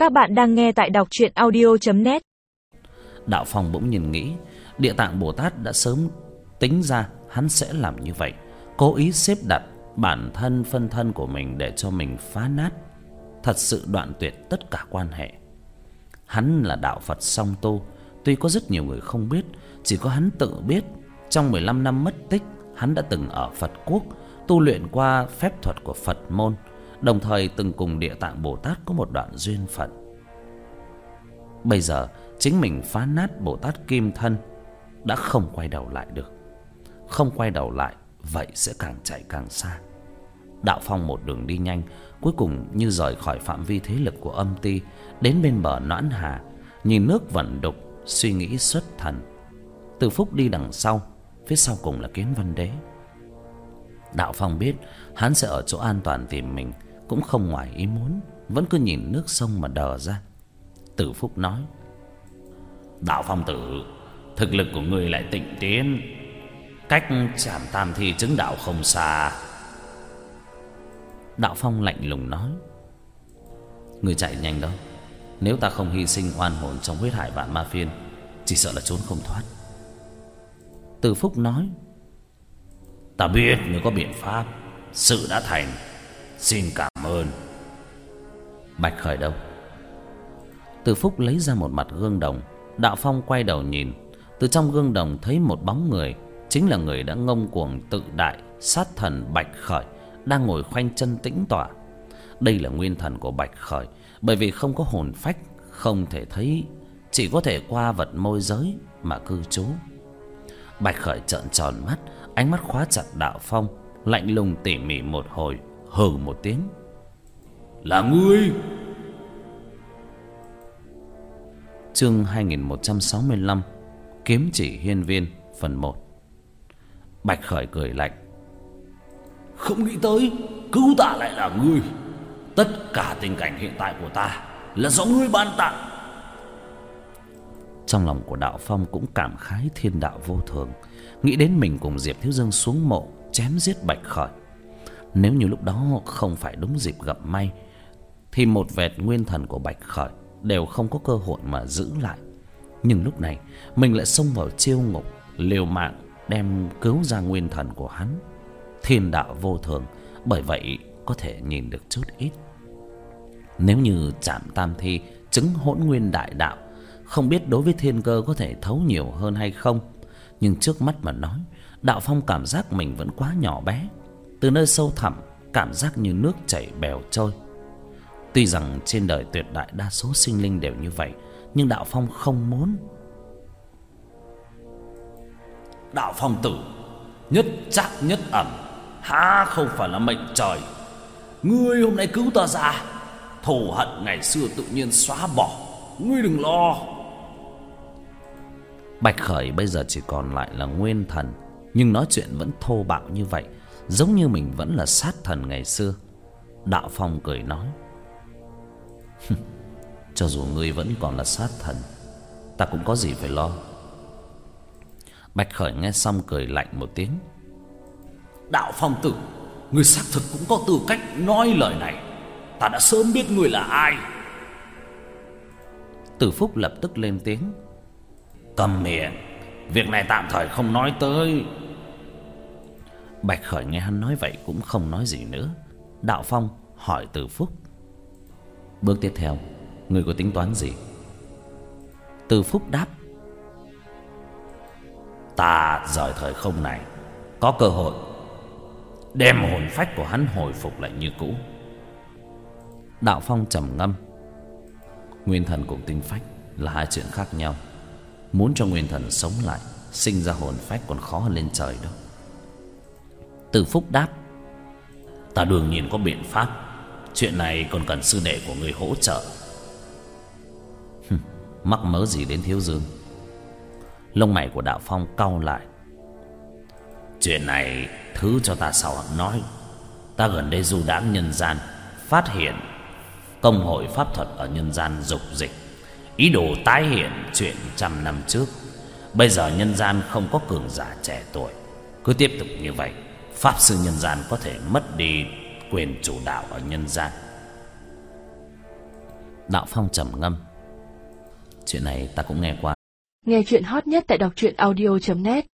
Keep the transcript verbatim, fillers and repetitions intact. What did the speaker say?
Các bạn đang nghe tại đọc truyện audio chấm net. Đạo Phong bỗng nhìn nghĩ, Địa Tạng Bồ Tát đã sớm tính ra hắn sẽ làm như vậy, cố ý xếp đặt bản thân phân thân của mình để cho mình phá nát, thật sự đoạn tuyệt tất cả quan hệ. Hắn là đạo Phật song tu, tuy có rất nhiều người không biết, chỉ có hắn tự biết. Trong mười lăm năm mất tích, hắn đã từng ở Phật quốc tu luyện qua phép thuật của Phật môn, đồng thời từng cùng Địa Tạng Bồ Tát có một đoạn duyên phận. Bây giờ chính mình phá nát Bồ Tát kim thân, đã không quay đầu lại được. Không quay đầu lại, vậy sẽ càng chạy càng xa. Đạo Phong một đường đi nhanh, cuối cùng như rời khỏi phạm vi thế lực của âm ti, đến bên bờ Noãn Hà, nhìn nước vẩn đục, suy nghĩ xuất thần. Từ Phúc đi đằng sau, phía sau cùng là Kiến Văn Đế. Đạo Phong biết hắn sẽ ở chỗ an toàn tìm mình, cũng không ngoài ý muốn, vẫn cứ nhìn nước sông mà đờ ra. Từ Phúc nói: Đạo Phong tử, thực lực của người lại tịnh tiến, cách Trảm Tam Thi chứng đạo không xa. Đạo Phong lạnh lùng nói: Người chạy nhanh đó, nếu ta không hy sinh oan hồn trong huyết hải vạn ma phiên, chỉ sợ là trốn không thoát. Từ Phúc nói: Ta biết người có biện pháp, sự đã thành, xin cảm ơn. Bạch Khởi đâu? Từ Phúc lấy ra một mặt gương đồng. Đạo Phong quay đầu nhìn, từ trong gương đồng thấy một bóng người, chính là người đã ngông cuồng tự đại sát thần Bạch Khởi, đang ngồi khoanh chân tĩnh tọa. Đây là nguyên thần của Bạch Khởi, bởi vì không có hồn phách, không thể thấy, chỉ có thể qua vật môi giới mà cư trú. Bạch Khởi trợn tròn mắt, ánh mắt khóa chặt Đạo Phong, lạnh lùng tỉ mỉ một hồi, hừ một tiếng: Là ngươi? Chương hai nghìn một trăm sáu mươi lăm, Kiếm Chỉ Hiên Viên, phần một. Bạch Khởi cười lạnh: Không nghĩ tới cứu ta lại là ngươi. Tất cả tình cảnh hiện tại của ta là do ngươi ban tặng. Trong lòng của Đạo Phong cũng cảm khái thiên đạo vô thường, nghĩ đến mình cùng Diệp Thiếu Dương xuống mộ chém giết Bạch Khởi. Nếu như lúc đó không phải đúng dịp gặp may, thì một vệt nguyên thần của Bạch Khởi đều không có cơ hội mà giữ lại. Nhưng lúc này mình lại xông vào chiêu ngục, liều mạng đem cứu ra nguyên thần của hắn. Thiên đạo vô thường, bởi vậy có thể nhìn được chút ít. Nếu như Trảm Tam Thi chứng hỗn nguyên đại đạo, không biết đối với thiên cơ có thể thấu nhiều hơn hay không. Nhưng trước mắt mà nói, Đạo Phong cảm giác mình vẫn quá nhỏ bé. Từ nơi sâu thẳm, cảm giác như nước chảy bèo trôi. Tuy rằng trên đời tuyệt đại đa số sinh linh đều như vậy, nhưng Đạo Phong không muốn. Đạo Phong tử, nhất trác nhất ẩm, há không phải là mệnh trời. Ngươi hôm nay cứu ta ra, thù hận ngày xưa tự nhiên xóa bỏ. Ngươi đừng lo. Bạch Khởi bây giờ chỉ còn lại là nguyên thần, nhưng nói chuyện vẫn thô bạo như vậy, giống như mình vẫn là sát thần ngày xưa. Đạo Phong cười nói: Cho dù ngươi vẫn còn là sát thần, ta cũng có gì phải lo. Bạch Khởi nghe xong cười lạnh một tiếng: Đạo Phong tử, ngươi xác thực cũng có tư cách nói lời này. Ta đã sớm biết ngươi là ai. Từ Phúc lập tức lên tiếng: Câm miệng, việc này tạm thời không nói tới. Bạch Khởi nghe hắn nói vậy cũng không nói gì nữa. Đạo Phong hỏi Từ Phúc: Bước tiếp theo, ngươi có tính toán gì? Từ Phúc đáp: Ta rời thời không này, có cơ hội đem hồn phách của hắn hồi phục lại như cũ. Đạo Phong trầm ngâm: Nguyên thần cùng tinh phách là hai chuyện khác nhau. Muốn cho nguyên thần sống lại, sinh ra hồn phách còn khó hơn lên trời đâu. Từ Phúc đáp: Ta đương nhiên có biện pháp. Chuyện này còn cần sư đệ của người hỗ trợ. Mắc mớ gì đến Thiếu Dương? Lông mày của Đạo Phong cau lại: Chuyện này thứ cho ta sau nói. Ta gần đây du đãng nhân gian, phát hiện công hội pháp thuật ở nhân gian dục dịch, ý đồ tái hiện chuyện trăm năm trước. Bây giờ nhân gian không có cường giả trẻ tuổi, cứ tiếp tục như vậy, pháp sư nhân gian có thể mất đi quyền chủ đạo ở nhân gian. Đạo Phong trầm ngâm. Chuyện này ta cũng nghe qua. Nghe chuyện hot nhất tại đọc truyện audio chấm net.